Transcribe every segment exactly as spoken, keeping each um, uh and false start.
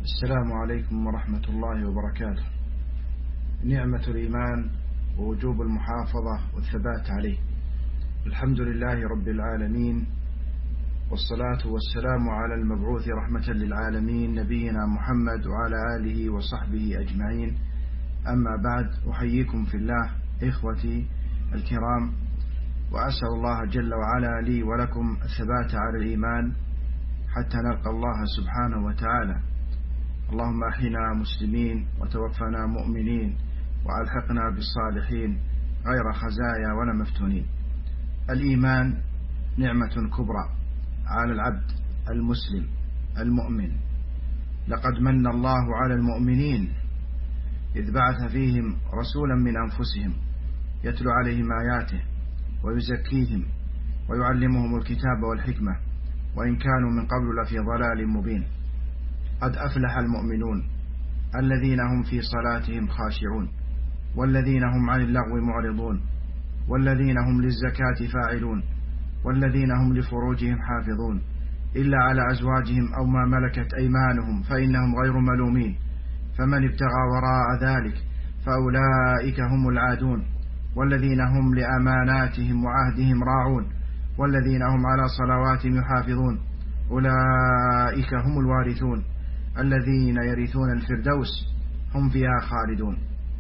السلام عليكم ورحمة الله وبركاته. نعمة الإيمان ووجوب المحافظة والثبات عليه. الحمد لله رب العالمين، والصلاة والسلام على المبعوث رحمة للعالمين نبينا محمد وعلى آله وصحبه أجمعين. أما بعد، أحييكم في الله إخوتي الكرام، وأسأل الله جل وعلا لي ولكم الثبات على الإيمان حتى نلقى الله سبحانه وتعالى. اللهم أحينا مسلمين وتوفنا مؤمنين وألحقنا بالصالحين غير خزايا ولا مفتونين. الإيمان نعمة كبرى على العبد المسلم المؤمن. لقد من الله على المؤمنين إذ بعث فيهم رسولا من أنفسهم يتلو عليهم آياته ويزكيهم ويعلمهم الكتاب والحكمة وإن كانوا من قبل لفي ضلال مبين. قد أفلح المؤمنون الذين هم في صلاتهم خاشعون والذين هم عن اللغو معرضون والذين هم للزكاة فاعلون والذين هم لفروجهم حافظون إلا على أزواجهم أو ما ملكت أيمانهم فإنهم غير ملومين. فمن ابتغى وراء ذلك فأولئك هم العادون والذين هم لأماناتهم وعهدهم راعون والذين هم على صلواتهم يحافظون أولئك هم الوارثون الذين يرثون الفردوس هم فيها خالدون.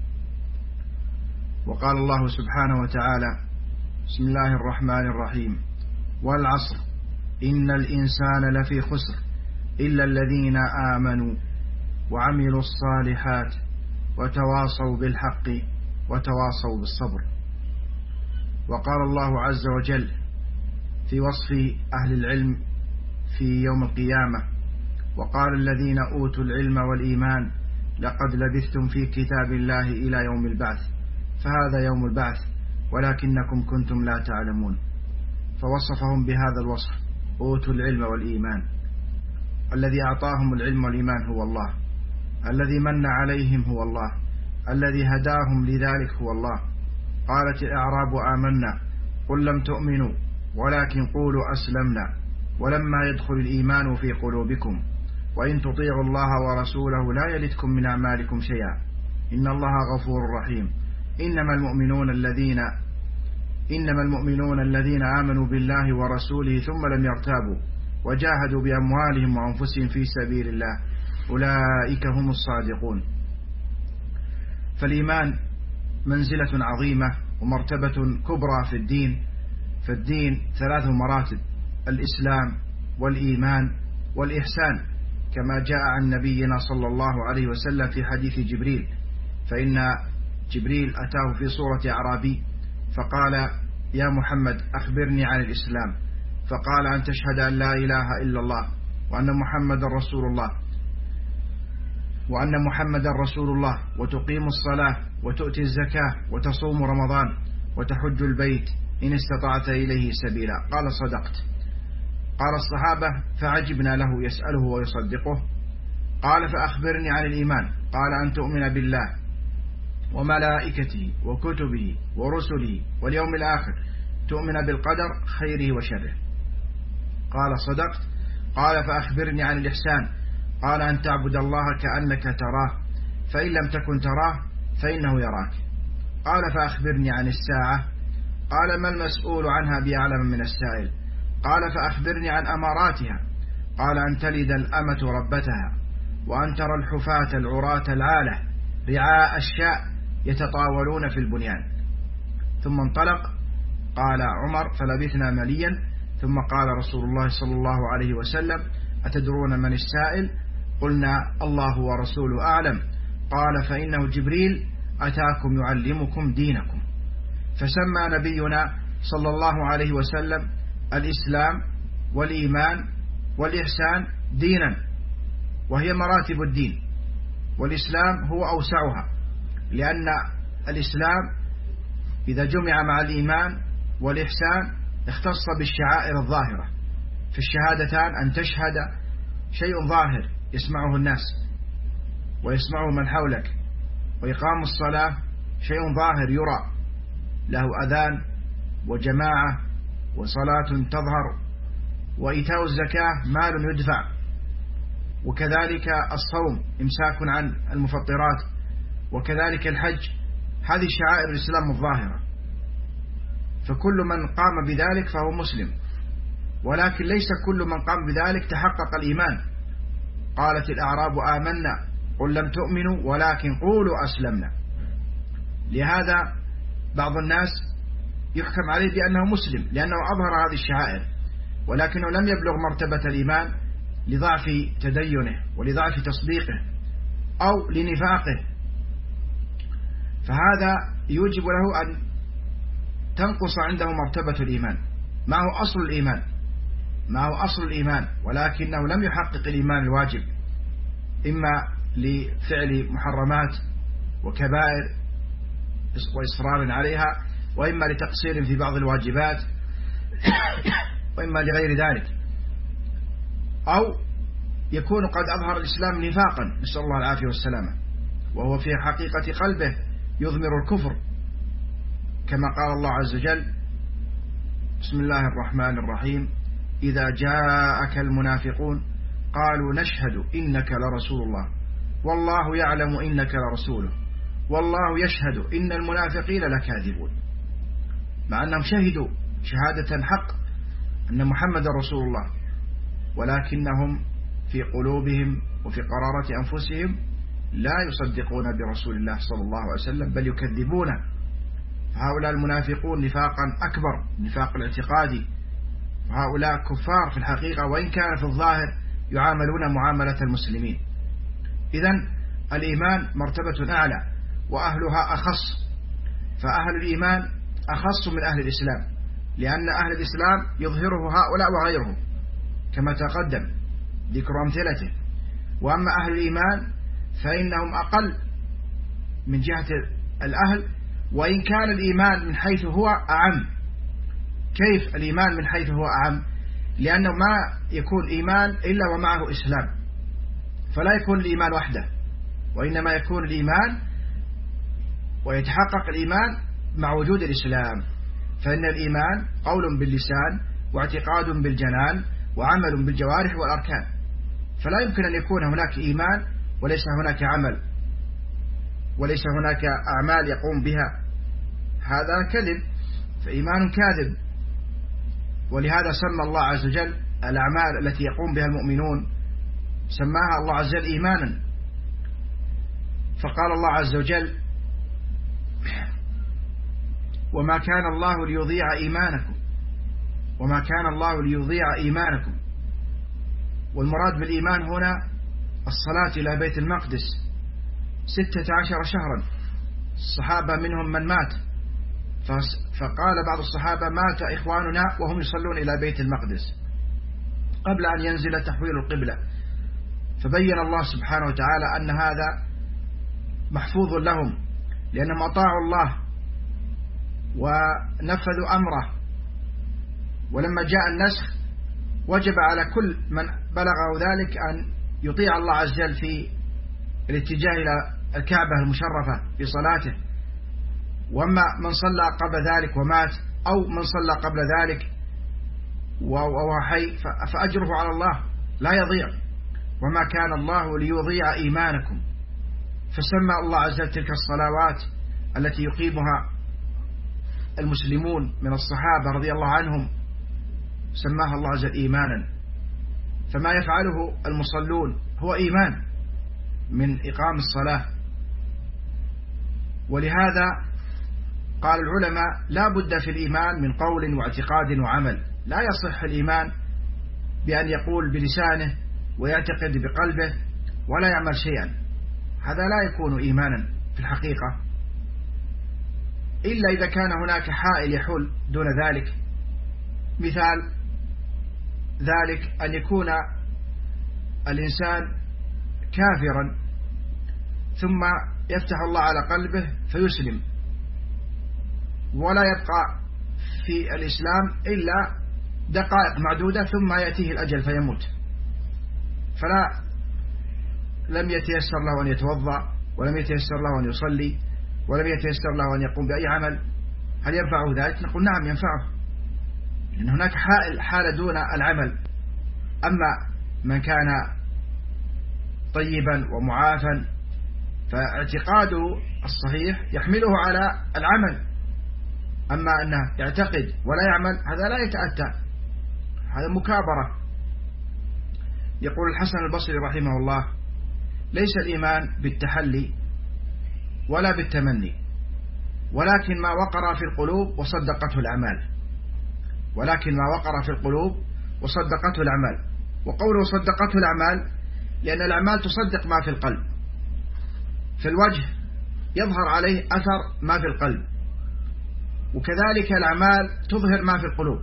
وقال الله سبحانه وتعالى: بسم الله الرحمن الرحيم: والعصر إن الإنسان لفي خسر إلا الذين آمنوا وعملوا الصالحات وتواصوا بالحق وتواصوا بالصبر. وقال الله عز وجل في وصف أهل العلم في يوم القيامة: وقال الذين أوتوا العلم والإيمان لقد لبثتم في كتاب الله إلى يوم البعث فهذا يوم البعث ولكنكم كنتم لا تعلمون. فوصفهم بهذا الوصف: أوتوا العلم والإيمان. الذي أعطاهم العلم والإيمان هو الله، الذي من عليهم هو الله، الذي هداهم لذلك هو الله. قالت الأعراب آمنا قل لم تؤمنوا ولكن قولوا أسلمنا ولما يدخل الإيمان في قلوبكم وإن تطيعوا الله ورسوله لا يلتكم من أعمالكم شيئا إن الله غفور رحيم. إنما المؤمنون الذين إنما المؤمنون الذين آمنوا بالله ورسوله ثم لم يرتابوا وجاهدوا بأموالهم وأنفسهم في سبيل الله أولئك هم الصادقون. فالإيمان منزلة عظيمة ومرتبة كبرى في الدين. فالدين ثلاث مراتب: الإسلام والإيمان والإحسان، كما جاء عن نبينا صلى الله عليه وسلم في حديث جبريل. فإن جبريل أتاه في صورة أعرابي فقال: يا محمد أخبرني عن الإسلام. فقال: أن تشهد أن لا إله إلا الله وأن محمد رسول الله وأن محمد رسول الله وتقيم الصلاة وتؤتي الزكاة وتصوم رمضان وتحج البيت إن استطعت إليه سبيلا. قال: صدقت. قال الصحابة فعجبنا له يسأله ويصدقه. قال: فأخبرني عن الإيمان. قال: أن تؤمن بالله وملائكته وكتبه ورسله واليوم الآخر، تؤمن بالقدر خيره وشره. قال: صدقت. قال: فأخبرني عن الإحسان. قال: أن تعبد الله كأنك تراه فإن لم تكن تراه فإنه يراك. قال: فأخبرني عن الساعة. قال: ما المسؤول عنها بأعلم من السائل. قال: فأخبرني عن أماراتها. قال: أن تلد الأمة ربتها وأن ترى الحفاة العراة العالة رعاء الشاء يتطاولون في البنيان. ثم انطلق. قال عمر: فلبثنا مليا. ثم قال رسول الله صلى الله عليه وسلم: أتدرون من السائل؟ قلنا: الله ورسوله أعلم. قال: فإنه جبريل أتاكم يعلمكم دينكم. فسمى نبينا صلى الله عليه وسلم الإسلام والإيمان والإحسان دينا، وهي مراتب الدين، والإسلام هو أوسعها، لأن الإسلام إذا جمع مع الإيمان والإحسان اختص بالشعائر الظاهرة. في الشهادتان أن تشهد شيء ظاهر يسمعه الناس ويسمعه من حولك، وإقام الصلاة شيء ظاهر يرى، له أذان وجماعة وصلاة تظهر، وإيتاء الزكاة مال يدفع وكذلك الصوم إمساك عن المفطرات، وكذلك الحج. هذه شعائر الإسلام الظاهرة، فكل من قام بذلك فهو مسلم، ولكن ليس كل من قام بذلك تحقق الإيمان. قالت الأعراب آمنا قل لم تؤمنوا ولكن قولوا أسلمنا. لهذا بعض الناس يحكم عليه بأنه مسلم لأنه أظهر هذه الشعائر، ولكنه لم يبلغ مرتبة الإيمان لضعف تدينه ولضعف تصديقه أو لنفاقه، فهذا يوجب له أن تنقص عنده مرتبة الإيمان. معه أصل الإيمان معه أصل الإيمان ولكنه لم يحقق الإيمان الواجب، إما لفعل محرمات وكبائر وإصرار عليها، وإما لتقصير في بعض الواجبات، وإما لغير ذلك، أو يكون قد أظهر الإسلام نفاقا، نسأل الله العافية والسلامة، وهو في حقيقة قلبه يضمر الكفر، كما قال الله عز وجل: بسم الله الرحمن الرحيم: إذا جاءك المنافقون قالوا نشهد إنك لرسول الله والله يعلم إنك لرسوله والله يشهد إن المنافقين لكاذبون. مع أنهم شهدوا شهادة حق أن محمد رسول الله، ولكنهم في قلوبهم وفي قرارة أنفسهم لا يصدقون برسول الله صلى الله عليه وسلم، بل يكذبونه. هؤلاء المنافقون نفاقا أكبر، نفاق الاعتقادي، وهؤلاء كفار في الحقيقة، وإن كان في الظاهر يعاملون معاملة المسلمين. إذن الإيمان مرتبة أعلى وأهلها أخص، فأهل الإيمان أخص من أهل الإسلام، لأن أهل الإسلام يظهره هؤلاء وغيرهم كما تقدم ذكر أمثلته، وأما أهل الإيمان فإنهم أقل من جهة الأهل، وإن كان الإيمان من حيث هو أعم. كيف الإيمان من حيث هو أعم؟ لأنه ما يكون إيمان إلا ومعه إسلام، فلا يكون الإيمان وحده، وإنما يكون الإيمان ويتحقق الإيمان مع وجود الإسلام. فإن الإيمان قول باللسان واعتقاد بالجنان وعمل بالجوارح والأركان، فلا يمكن أن يكون هناك إيمان وليس هناك عمل وليس هناك أعمال يقوم بها، هذا كذب، فإيمان كاذب. ولهذا سمى الله عز وجل الأعمال التي يقوم بها المؤمنون سماها الله عز وجل إيمانا، فقال الله عز وجل: وما كان الله ليضيع إيمانكم وما كان الله ليضيع إيمانكم. والمراد بالإيمان هنا الصلاة إلى بيت المقدس ستة عشر شهرا، الصحابة منهم من مات، فقال بعض الصحابة: مات إخواننا وهم يصلون إلى بيت المقدس قبل أن ينزل تحويل القبلة، فبين الله سبحانه وتعالى أن هذا محفوظ لهم لأنهم أطاعوا الله ونفذوا أمره. ولما جاء النسخ وجب على كل من بلغه ذلك أن يطيع الله عز وجل في الاتجاه إلى الكعبة المشرفة في صلاته. وأما من صلى قبل ذلك ومات، أو من صلى قبل ذلك وهو حي، فأجره على الله لا يضيع. وما كان الله ليضيع إيمانكم، فسمى الله عز وجل تلك الصلوات التي يقيمها المسلمون من الصحابة رضي الله عنهم سماها الله عز وجل إيمانا. فما يفعله المصلون هو إيمان من إقام الصلاة. ولهذا قال العلماء: لا بد في الإيمان من قول واعتقاد وعمل. لا يصح الإيمان بأن يقول بلسانه ويعتقد بقلبه ولا يعمل شيئا، هذا لا يكون إيمانا في الحقيقة، إلا إذا كان هناك حائل يحول دون ذلك. مثال ذلك أن يكون الإنسان كافرا ثم يفتح الله على قلبه فيسلم، ولا يبقى في الإسلام إلا دقائق معدودة ثم يأتيه الأجل فيموت، فلا لم يتيسر له أن يتوضأ، ولم يتيسر له أن يصلي، ولم يتيسر له أن يقوم بأي عمل. هل ينفعه ذلك؟ نقول نعم ينفعه، لأن هناك حالة دون العمل. أما من كان طيبا ومعافا، فاعتقاده الصحيح يحمله على العمل. أما أنه يعتقد ولا يعمل هذا لا يتأتى، هذا مكابرة. يقول الحسن البصري رحمه الله: ليس الإيمان بالتحلي ولا بالتمني، ولكن ما وقر في القلوب وصدقته الأعمال، ولكن ما وقر في القلوب وصدقته الأعمال. وقوله صدقته الأعمال لأن الأعمال تصدق ما في القلب، في الوجه يظهر عليه أثر ما في القلب، وكذلك الأعمال تظهر ما في القلوب،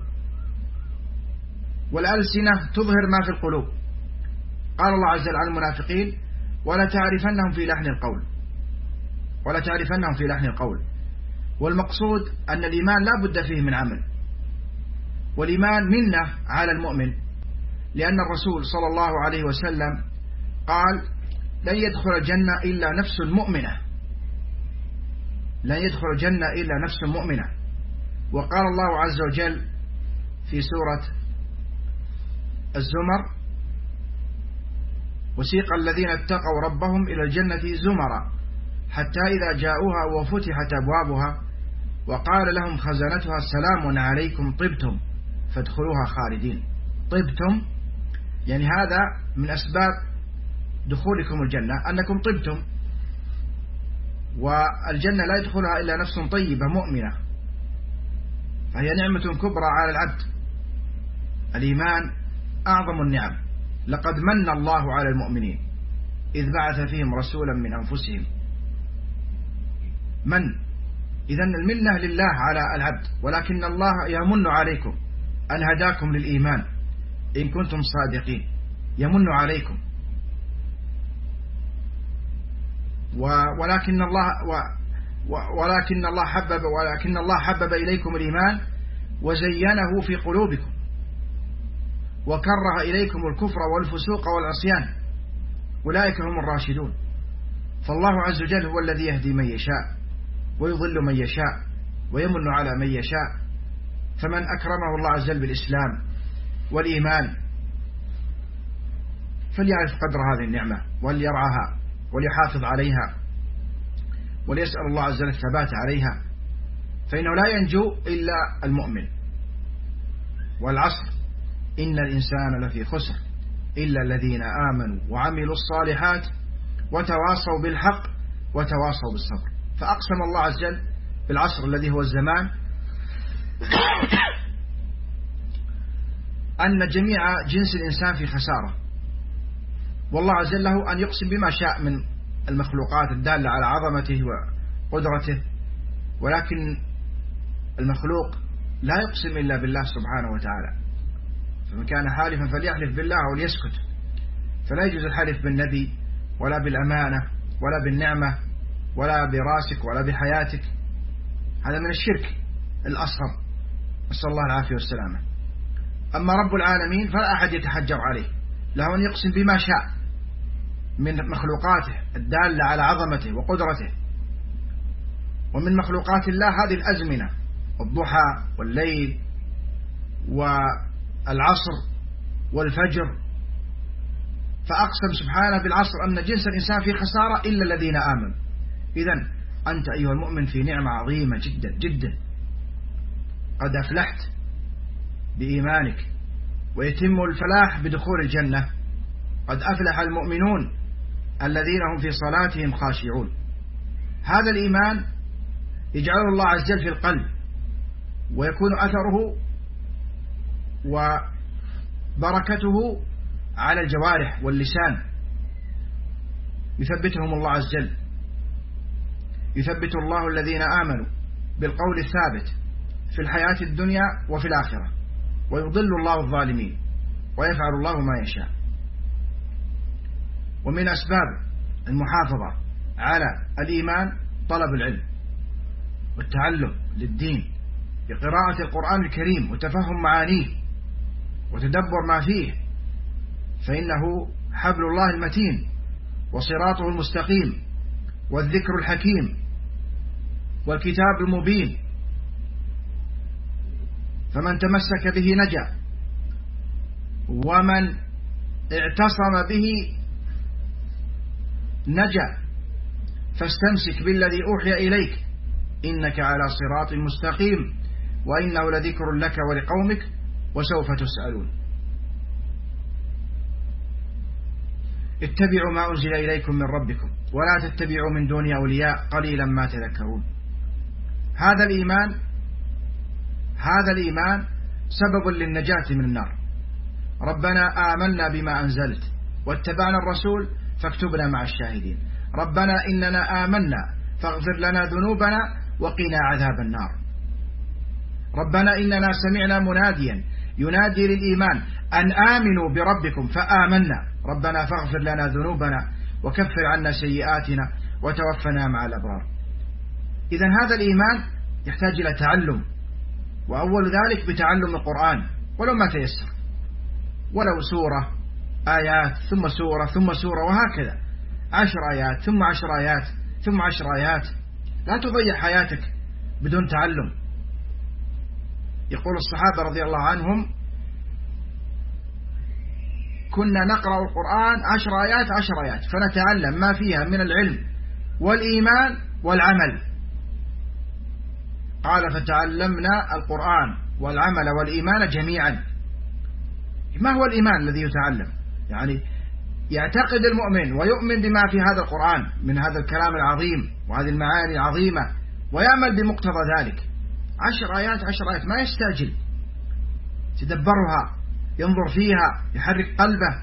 والألسنة تظهر ما في القلوب. قال الله عز وجل عن المنافقين: ولا تعرفنهم في لحن القول، ولا تعرفنهم في لحن القول. والمقصود أن الإيمان لا بد فيه من عمل، والإيمان منة على المؤمن، لأن الرسول صلى الله عليه وسلم قال: لن يدخل الجنة إلا نفس مؤمنة، لن يدخل الجنة إلا نفس مؤمنة. وقال الله عز وجل في سورة الزمر: وسيق الذين اتقوا ربهم إلى الجنة زمرا حتى إذا جاءوها وفتحت أبوابها وقال لهم خزنتها سلام عليكم طبتم فادخلوها خالدين. طبتم يعني هذا من أسباب دخولكم الجنة أنكم طبتم، والجنة لا يدخلها إلا نفس طيبة مؤمنة، فهي نعمة كبرى على العبد. الإيمان أعظم النعم. لقد من الله على المؤمنين إذ بعث فيهم رسولا من أنفسهم. من إذن المنة لله على العبد، ولكن الله يمن عليكم أن هداكم للإيمان إن كنتم صادقين، يمن عليكم. ولكن الله ولكن الله حبب ولكن الله حبب إليكم الإيمان وزينه في قلوبكم وكره إليكم الكفر والفسوق والعصيان أولئك هم الراشدون. فالله عز وجل هو الذي يهدي من يشاء ويضل من يشاء ويمن على من يشاء. فمن أكرمه الله عز وجل بالإسلام والإيمان فليعرف قدر هذه النعمة وليرعاها وليحافظ عليها وليسأل الله عز وجل الثبات عليها، فإنه لا ينجو إلا المؤمن. والعصر إن الإنسان لفي خسر إلا الذين آمنوا وعملوا الصالحات وتواصوا بالحق وتواصوا بالصبر. فأقسم الله عز وجل بالعصر الذي هو الزمان أن جميع جنس الإنسان في خسارة، والله عز وجل له أن يقسم بما شاء من المخلوقات الدالة على عظمته وقدرته، ولكن المخلوق لا يقسم إلا بالله سبحانه وتعالى. فمن كان حالفا فليحلف بالله أو ليسكت. فلا يجوز الحلف بالنبي ولا بالأمانة ولا بالنعمة ولا براسك ولا بحياتك، هذا من الشرك الأصغر، نسأل الله العافية والسلامة. أما رب العالمين فلا أحد يتحجر عليه، له أن يقسم بما شاء من مخلوقاته الدالة على عظمته وقدرته. ومن مخلوقات الله هذه الأزمنة، الضحى والليل والعصر والفجر. فأقسم سبحانه بالعصر أن جنس الإنسان في خسارة إلا الذين آمنوا. إذن أنت أيها المؤمن في نعمة عظيمة جدا جدا، قد أفلحت بإيمانك، ويتم الفلاح بدخول الجنة. قد أفلح المؤمنون الذين هم في صلاتهم خاشعون. هذا الإيمان يجعله الله عز وجل في القلب، ويكون أثره وبركته على الجوارح واللسان، يثبتهم الله عز وجل. يثبت الله الذين آمنوا بالقول الثابت في الحياة الدنيا وفي الآخرة، ويضل الله الظالمين ويفعل الله ما يشاء. ومن أسباب المحافظة على الإيمان طلب العلم والتعلم للدين بقراءة القرآن الكريم وتفهم معانيه وتدبر ما فيه، فإنه حبل الله المتين وصراطه المستقيم والذكر الحكيم والكتاب المبين. فمن تمسك به نجا، ومن اعتصم به نجا. فاستمسك بالذي أوحي إليك إنك على صراط مستقيم وإنه لذكر لك ولقومك وسوف تسألون. اتبعوا ما أنزل إليكم من ربكم ولا تتبعوا من دون أولياء قليلا ما تذكرون. هذا الإيمان هذا الإيمان سبب للنجاة من النار. ربنا آمنا بما أنزلت واتبعنا الرسول فاكتبنا مع الشاهدين. ربنا إننا آمنا فاغفر لنا ذنوبنا وقنا عذاب النار. ربنا إننا سمعنا مناديا ينادي للإيمان أن آمنوا بربكم فآمنا ربنا فاغفر لنا ذنوبنا وكفر عنا سيئاتنا وتوفنا مع الأبرار. إذن هذا الإيمان يحتاج إلى تعلم، وأول ذلك بتعلم القرآن ولو ما تيسر، ولو سورة آيات ثم سورة ثم سورة وهكذا، عشر آيات ثم عشر آيات ثم عشر آيات. لا تضيع حياتك بدون تعلم. يقول الصحابة رضي الله عنهم كنا نقرأ القرآن عشر آيات عشر آيات فنتعلم ما فيها من العلم والإيمان والعمل. قال فتعلمنا القرآن والعمل والإيمان جميعا. ما هو الإيمان الذي يتعلم؟ يعني يعتقد المؤمن ويؤمن بما في هذا القرآن من هذا الكلام العظيم وهذه المعاني العظيمة ويعمل بمقتضى ذلك. عشر آيات عشر آيات ما يستعجل، يتدبرها، ينظر فيها، يحرك قلبه،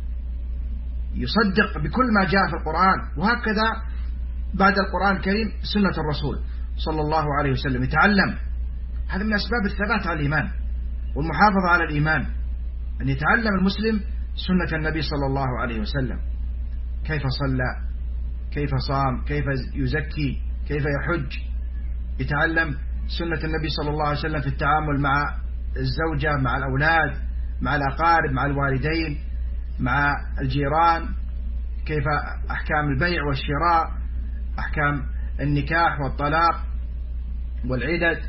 يصدق بكل ما جاء في القرآن. وهكذا بعد القرآن الكريم سنة الرسول صلى الله عليه وسلم يتعلم. هذا من أسباب الثبات على الإيمان والمحافظة على الإيمان، أن يتعلم المسلم سنة النبي صلى الله عليه وسلم، كيف صلى، كيف صام، كيف يزكي، كيف يحج. يتعلم سنة النبي صلى الله عليه وسلم في التعامل مع الزوجة، مع الأولاد، مع الأقارب، مع الوالدين، مع الجيران، كيف أحكام البيع والشراء، أحكام النكاح والطلاق والعدد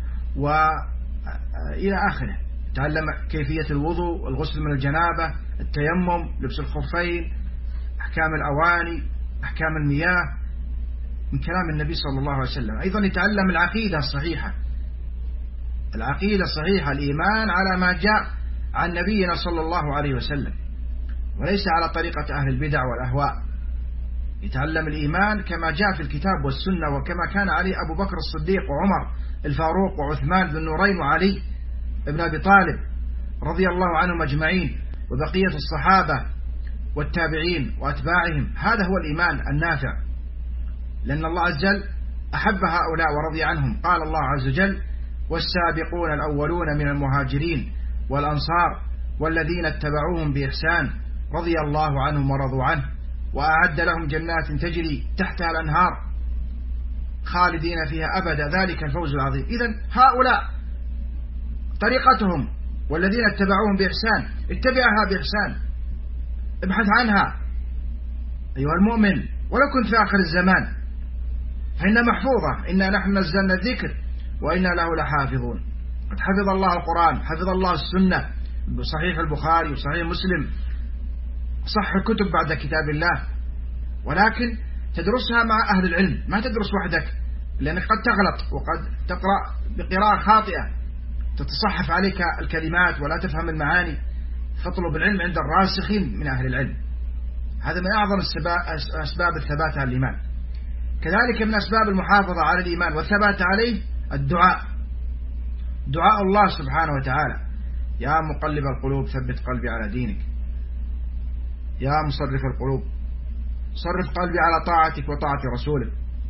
وإلى آخره. تعلم كيفية الوضوء والغسل من الجنابة، التيمم، لبس الخفين، أحكام الأواني، أحكام المياه من كلام النبي صلى الله عليه وسلم. أيضا يتعلم العقيدة الصحيحة، العقيدة الصحيحة، الإيمان على ما جاء عن نبينا صلى الله عليه وسلم وليس على طريقة أهل البدع والأهواء. يتعلم الإيمان كما جاء في الكتاب والسنة وكما كان عليه أبو بكر الصديق وعمر الفاروق وعثمان ذو النورين وعلي ابن أبي طالب رضي الله عنهم أجمعين وبقية الصحابة والتابعين وأتباعهم. هذا هو الإيمان النافع، لأن الله عز وجل أحب هؤلاء ورضي عنهم. قال الله عز وجل والسابقون الأولون من المهاجرين والأنصار والذين اتبعوهم بإحسان رضي الله عنهم ورضوا عنه وأعد لهم جنات تجري تحتها الأنهار خالدين فيها أبدا ذلك الفوز العظيم. إذن هؤلاء طريقتهم والذين اتبعوهم بإحسان، اتبعها بإحسان، ابحث عنها أيها المؤمن ولو كنت في آخر الزمان، فإنها محفوظة. إنا نحن نزلنا الذكر وإنا له لحافظون. قد حفظ الله القرآن، حفظ الله السنة بصحيح البخاري وصحيح مسلم، صح الكتب بعد كتاب الله، ولكن تدرسها مع أهل العلم، ما تدرس وحدك، لأنك قد تغلط وقد تقرأ بقراءة خاطئة تتصحف عليك الكلمات ولا تفهم المعاني. فاطلب العلم عند الراسخين من أهل العلم. هذا من أعظم أسباب الثبات على الإيمان. كذلك من أسباب المحافظة على الإيمان والثبات عليه الدعاء، دعاء الله سبحانه وتعالى: يا مقلب القلوب ثبت قلبي على دينك، يا مصرف القلوب صرف قلبي على طاعتك وطاعة رسولك.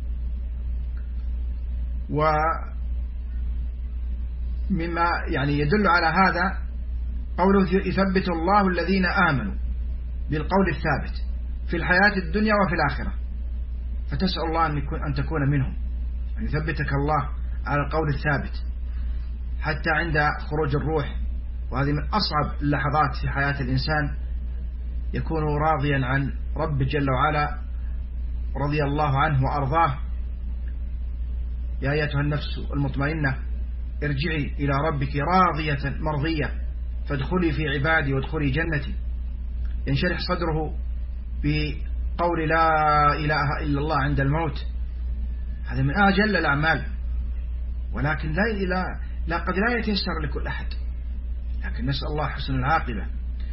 ومما يعني يدل على هذا قوله يثبت الله الذين آمنوا بالقول الثابت في الحياة الدنيا وفي الآخرة. فتسأل الله أن, يكون أن تكون منهم، أن يثبتك الله على القول الثابت حتى عند خروج الروح، وهذه من أصعب اللحظات في حياة الإنسان، يكون راضيا عن رب جل وعلا رضي الله عنه وأرضاه. يا أيتها النفس المطمئنة ارجعي إلى ربك راضية مرضية فادخلي في عبادي وادخلي جنتي. ينشرح صدره قول لا إله إلا الله عند الموت، هذا من أجل الأعمال، ولكن لا, لا, لا قد لا يتيسر لكل أحد، لكن نسأل الله حسن العاقبة.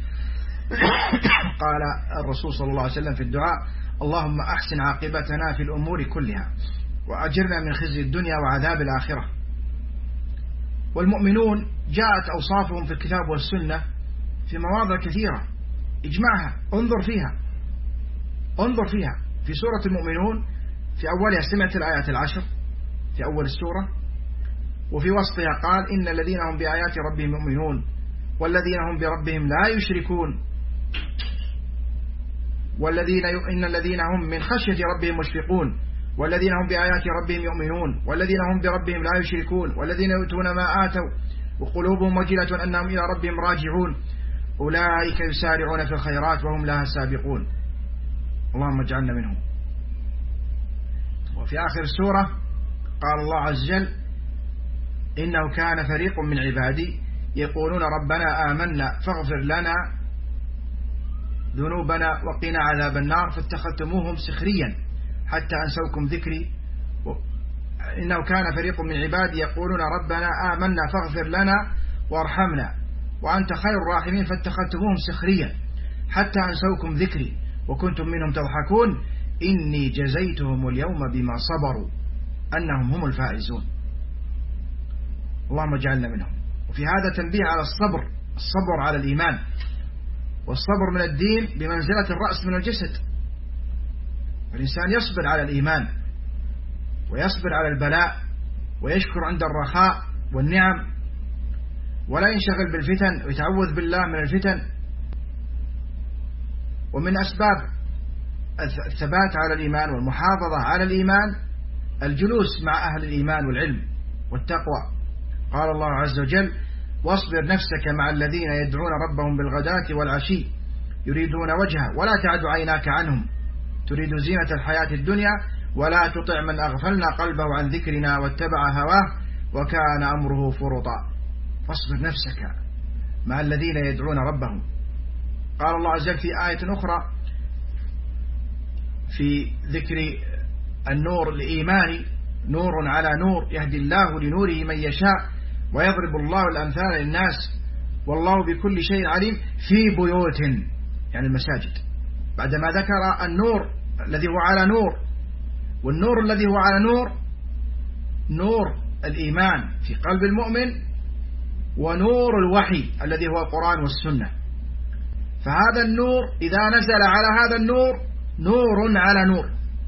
قال الرسول صلى الله عليه وسلم في الدعاء: اللهم أحسن عاقبتنا في الأمور كلها وأجرنا من خزي الدنيا وعذاب الآخرة. والمؤمنون جاءت أوصافهم في الكتاب والسنة في مواضع كثيرة، اجمعها، انظر فيها انظر فيها في سورة المؤمنون في أولها سمعت الآيات العشر في أول السورة، وفي وسطها قال: إن الذين هم بآيات ربهم يؤمنون والذين هم بربهم لا يشركون والذين ي... إن الذين هم من خشية ربهم مشفقون والذين هم بآيات ربهم يؤمنون والذين هم بربهم لا يشركون والذين يؤتون ما آتوا وقلوبهم وجلة أنهم إلى ربهم راجعون أولئك يسارعون في الخيرات وهم لها سابقون. اللهم اجعلنا منهم. وفي آخر السورة قال الله عز وجل: إنه كان فريق من عبادي يقولون ربنا آمنا فاغفر لنا ذنوبنا وقنا عذاب النار فاتخذتموهم سخريا حتى أنسوكم ذكري. إنه كان فريق من عبادي يقولون ربنا آمنا فاغفر لنا وارحمنا وأنت خير الراحمين فاتخذتموهم سخريا حتى أنسوكم ذكري وكنتم منهم تضحكون إني جزيتهم اليوم بما صبروا أنهم هم الفائزون. اللهم اجعلنا منهم. وفي هذا تنبيه على الصبر، الصبر على الإيمان، والصبر من الدين بمنزلة الرأس من الجسد. الإنسان يصبر على الإيمان ويصبر على البلاء ويشكر عند الرخاء والنعم، ولا ينشغل بالفتن ويتعوذ بالله من الفتن. ومن أسباب الثبات على الإيمان والمحافظة على الإيمان الجلوس مع أهل الإيمان والعلم والتقوى. قال الله عز وجل: واصبر نفسك مع الذين يدعون ربهم بالغداة والعشي يريدون وجهه ولا تعد عيناك عنهم تريد زينة الحياة الدنيا ولا تطع من أغفلنا قلبه عن ذكرنا واتبع هواه وكان أمره فرطا. فاصبر نفسك مع الذين يدعون ربهم. قال الله عز وجل في آية أخرى في ذكر النور الإيماني: نور على نور يهدي الله لنوره من يشاء ويضرب الله الأمثال للناس والله بكل شيء عليم في بيوت، يعني المساجد، بعدما ذكر النور الذي هو على نور، والنور الذي هو على نور نور الإيمان في قلب المؤمن ونور الوحي الذي هو القرآن والسنة. فهذا النور إذا نزل على هذا النور نور على نور.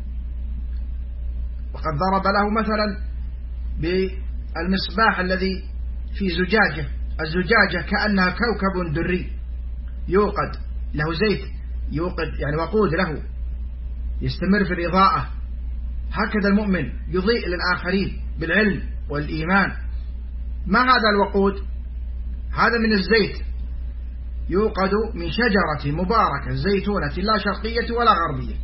وقد ضرب له مثلا بالمصباح الذي في زجاجة، الزجاجة كأنها كوكب دري يوقد له زيت، يوقد يعني وقود له يستمر في الإضاءة. هكذا المؤمن يضيء للآخرين بالعلم والإيمان. ما هذا الوقود؟ هذا من الزيت يوقد من شجرة مباركة زيتونة لا شرقية ولا غربية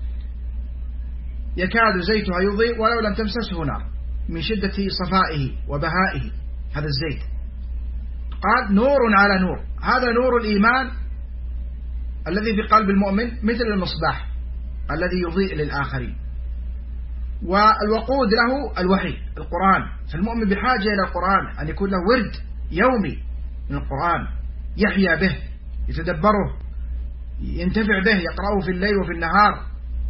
يكاد زيتها يضيء ولو لم تمسسه نار من شدة صفائه وبهائه. هذا الزيت قال نور على نور. هذا نور الإيمان الذي في قلب المؤمن مثل المصباح الذي يضيء للآخرين. والوقود له الوحي القرآن، فالمؤمن بحاجة إلى القرآن، أن يكون له ورد يومي من القرآن يحيا به، يتدبره، ينتفع به، يقرأه في الليل وفي النهار.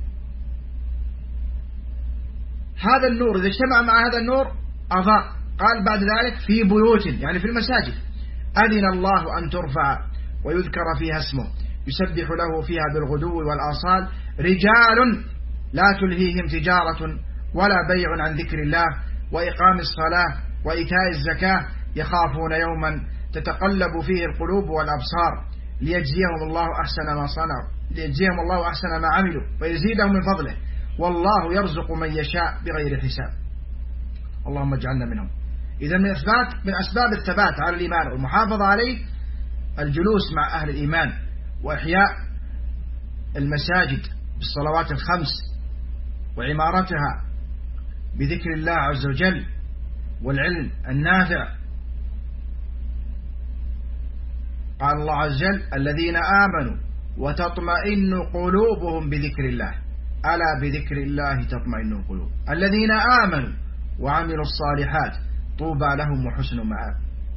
هذا النور إذا اجتمع مع هذا النور أضاء. قال بعد ذلك في بيوت، يعني في المساجد، أذن الله أن ترفع ويذكر فيها اسمه يسبح له فيها بالغدو والآصال رجال لا تلهيهم تجارة ولا بيع عن ذكر الله وإقام الصلاة وإيتاء الزكاة يخافون يوما تتقلب فيه القلوب والأبصار ليجزيهم الله أحسن ما صنعوا ليجزيهم الله أحسن ما عملوا ويزيدهم من فضله والله يرزق من يشاء بغير حساب. اللهم اجعلنا منهم. إذا من أسباب من أسباب الثبات على الإيمان والمحافظة عليه الجلوس مع أهل الإيمان وإحياء المساجد بالصلوات الخمس وعمارتها بذكر الله عز وجل والعلم النافع. قال الله عز وجل الذين آمنوا وتطمئن قلوبهم بذكر الله. ألا بذكر الله تطمئن القلوب الذين آمنوا وعملوا الصالحات طوبى لهم وحسن مآب.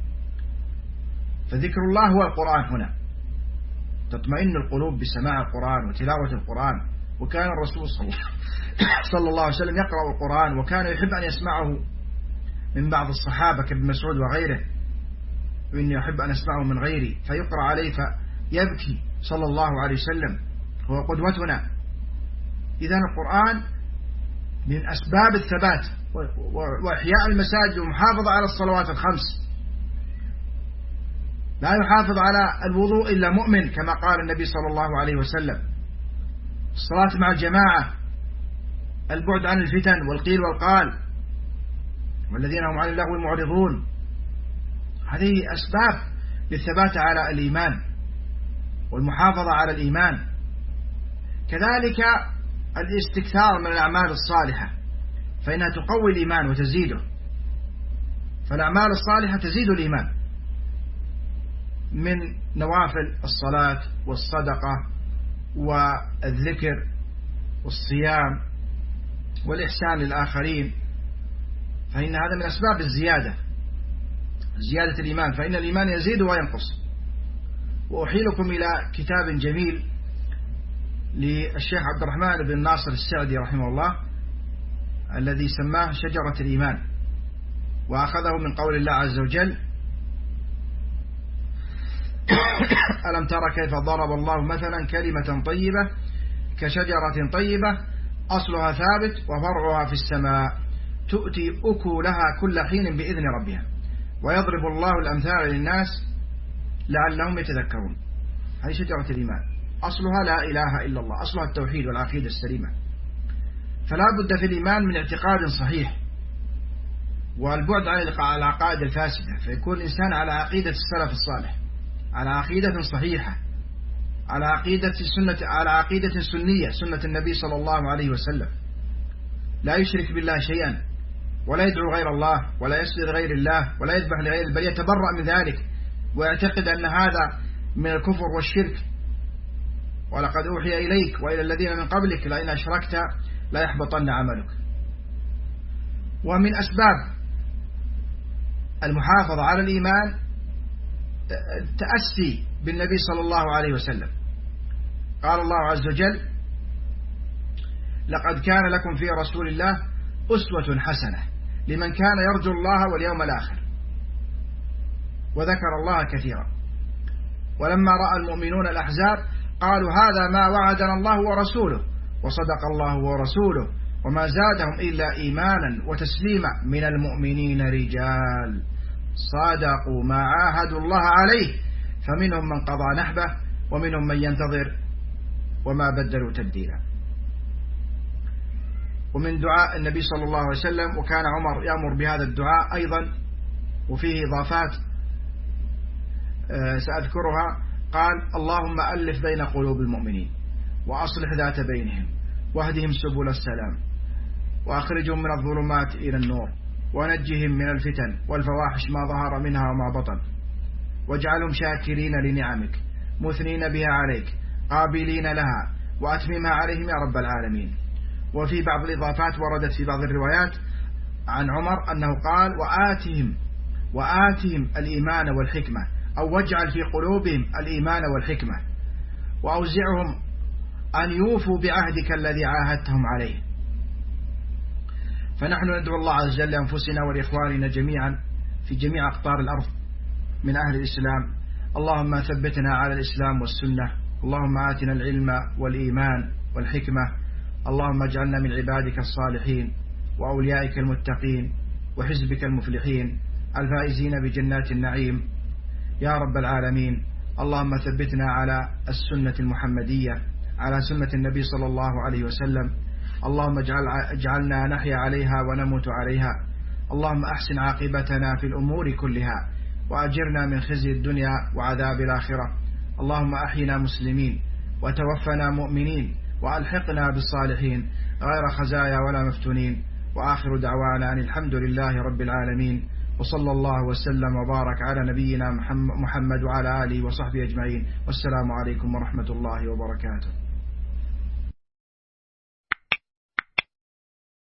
فذكر الله هو القرآن هنا، تطمئن القلوب بسماع القرآن وتلاوة القرآن. وكان الرسول صلى الله عليه وسلم يقرأ القرآن، وكان يحب أن يسمعه من بعض الصحابة كابن مسعود وغيره، وإني أحب أن أسمعه من غيري، فيقرأ عليه فيبكي صلى الله عليه وسلم، هو قدوتنا. إذن القرآن من أسباب الثبات وإحياء المساجد والمحافظة على الصلوات الخمس. لا يحافظ على الوضوء إلا مؤمن كما قال النبي صلى الله عليه وسلم. الصلاة مع الجماعة، البعد عن الفتن والقيل والقال، والذين هم عن اللغو معرضون. هذه أسباب للثبات على الإيمان والمحافظة على الإيمان. كذلك الاستكثار من الأعمال الصالحة، فإنها تقوي الإيمان وتزيده. فالأعمال الصالحة تزيد الإيمان من نوافل الصلاة والصدقة والذكر والصيام والإحسان للآخرين، فإن هذا من أسباب الزيادة، زيادة الإيمان، فإن الإيمان يزيد وينقص. وأحيلكم إلى كتاب جميل للشيخ عبد الرحمن بن ناصر السعدي رحمه الله الذي سماه شجرة الإيمان، وأخذه من قول الله عز وجل: ألم تر كيف ضرب الله مثلا كلمة طيبة كشجرة طيبة أصلها ثابت وفرعها في السماء تؤتي أكلها كل حين بإذن ربها ويضرب الله الأمثال للناس لعلهم يتذكرون. هذه شجرة الإيمان، أصلها لا إله إلا الله، أصلها التوحيد والعقيدة السليمة. فلا بد في الإيمان من اعتقاد صحيح والبعد عن العقائد الفاسدة، فيكون الإنسان على عقيدة السلف الصالح، على عقيدة صحيحة، على عقيدة سنة، على عقيدة سنية، سنة النبي صلى الله عليه وسلم. لا يشرك بالله شيئا، ولا يدعو غير الله، ولا يسجد غير الله، ولا يذبح لغير، بل يتبرأ من ذلك ويعتقد أن هذا من الكفر والشرك. ولقد أوحي إليك وإلى الذين من قبلك لئن أشركت لا يحبطن عملك. ومن أسباب المحافظة على الإيمان التأسي بالنبي صلى الله عليه وسلم. قال الله عز وجل: لقد كان لكم في رسول الله أسوة حسنة لمن كان يرجو الله واليوم الآخر، وذكر الله كثيرا. ولما رأى المؤمنون الأحزاب قالوا هذا ما وعدنا الله ورسوله وصدق الله ورسوله وما زادهم إلا إيمانا وتسليما من المؤمنين رجال صادقوا ما عاهدوا الله عليه فمنهم من قضى نحبه ومنهم من ينتظر وما بدلوا تبديلا. ومن دعاء النبي صلى الله عليه وسلم، وكان عمر يأمر بهذا الدعاء أيضا وفيه إضافات سأذكرها، قال: اللهم ألف بين قلوب المؤمنين وأصلح ذات بينهم واهدهم سبل السلام وأخرجهم من الظلمات إلى النور ونجهم من الفتن والفواحش ما ظهر منها وما بطن واجعلهم شاكرين لنعمك مثنين بها عليك قابلين لها وأتممها عليهم يا رب العالمين. وفي بعض الإضافات وردت في بعض الروايات عن عمر أنه قال: وآتهم وآتهم الإيمان والحكمة، أو واجعل في قلوبهم الإيمان والحكمة وأوزعهم أن يوفوا بعهدك الذي عاهدتهم عليه. فنحن ندعو الله عز وجل لأنفسنا ولإخواننا جميعا في جميع أقطار الأرض من أهل الإسلام: اللهم ثبتنا على الإسلام والسنة، اللهم آتنا العلم والإيمان والحكمة، اللهم اجعلنا من عبادك الصالحين وأوليائك المتقين وحزبك المفلحين الفائزين بجنات النعيم يا رب العالمين. اللهم ثبتنا على السنة المحمدية، على سنة النبي صلى الله عليه وسلم. اللهم اجعل اجعلنا نحيا عليها ونموت عليها. اللهم أحسن عاقبتنا في الأمور كلها وأجرنا من خزي الدنيا وعذاب الآخرة. اللهم أحينا مسلمين وتوفنا مؤمنين وألحقنا بالصالحين غير خزايا ولا مفتونين. وآخر دعوانا أن الحمد لله رب العالمين، وصلى الله وسلم وبارك على نبينا محمد وعلى آله وصحبه أجمعين، والسلام عليكم ورحمة الله وبركاته.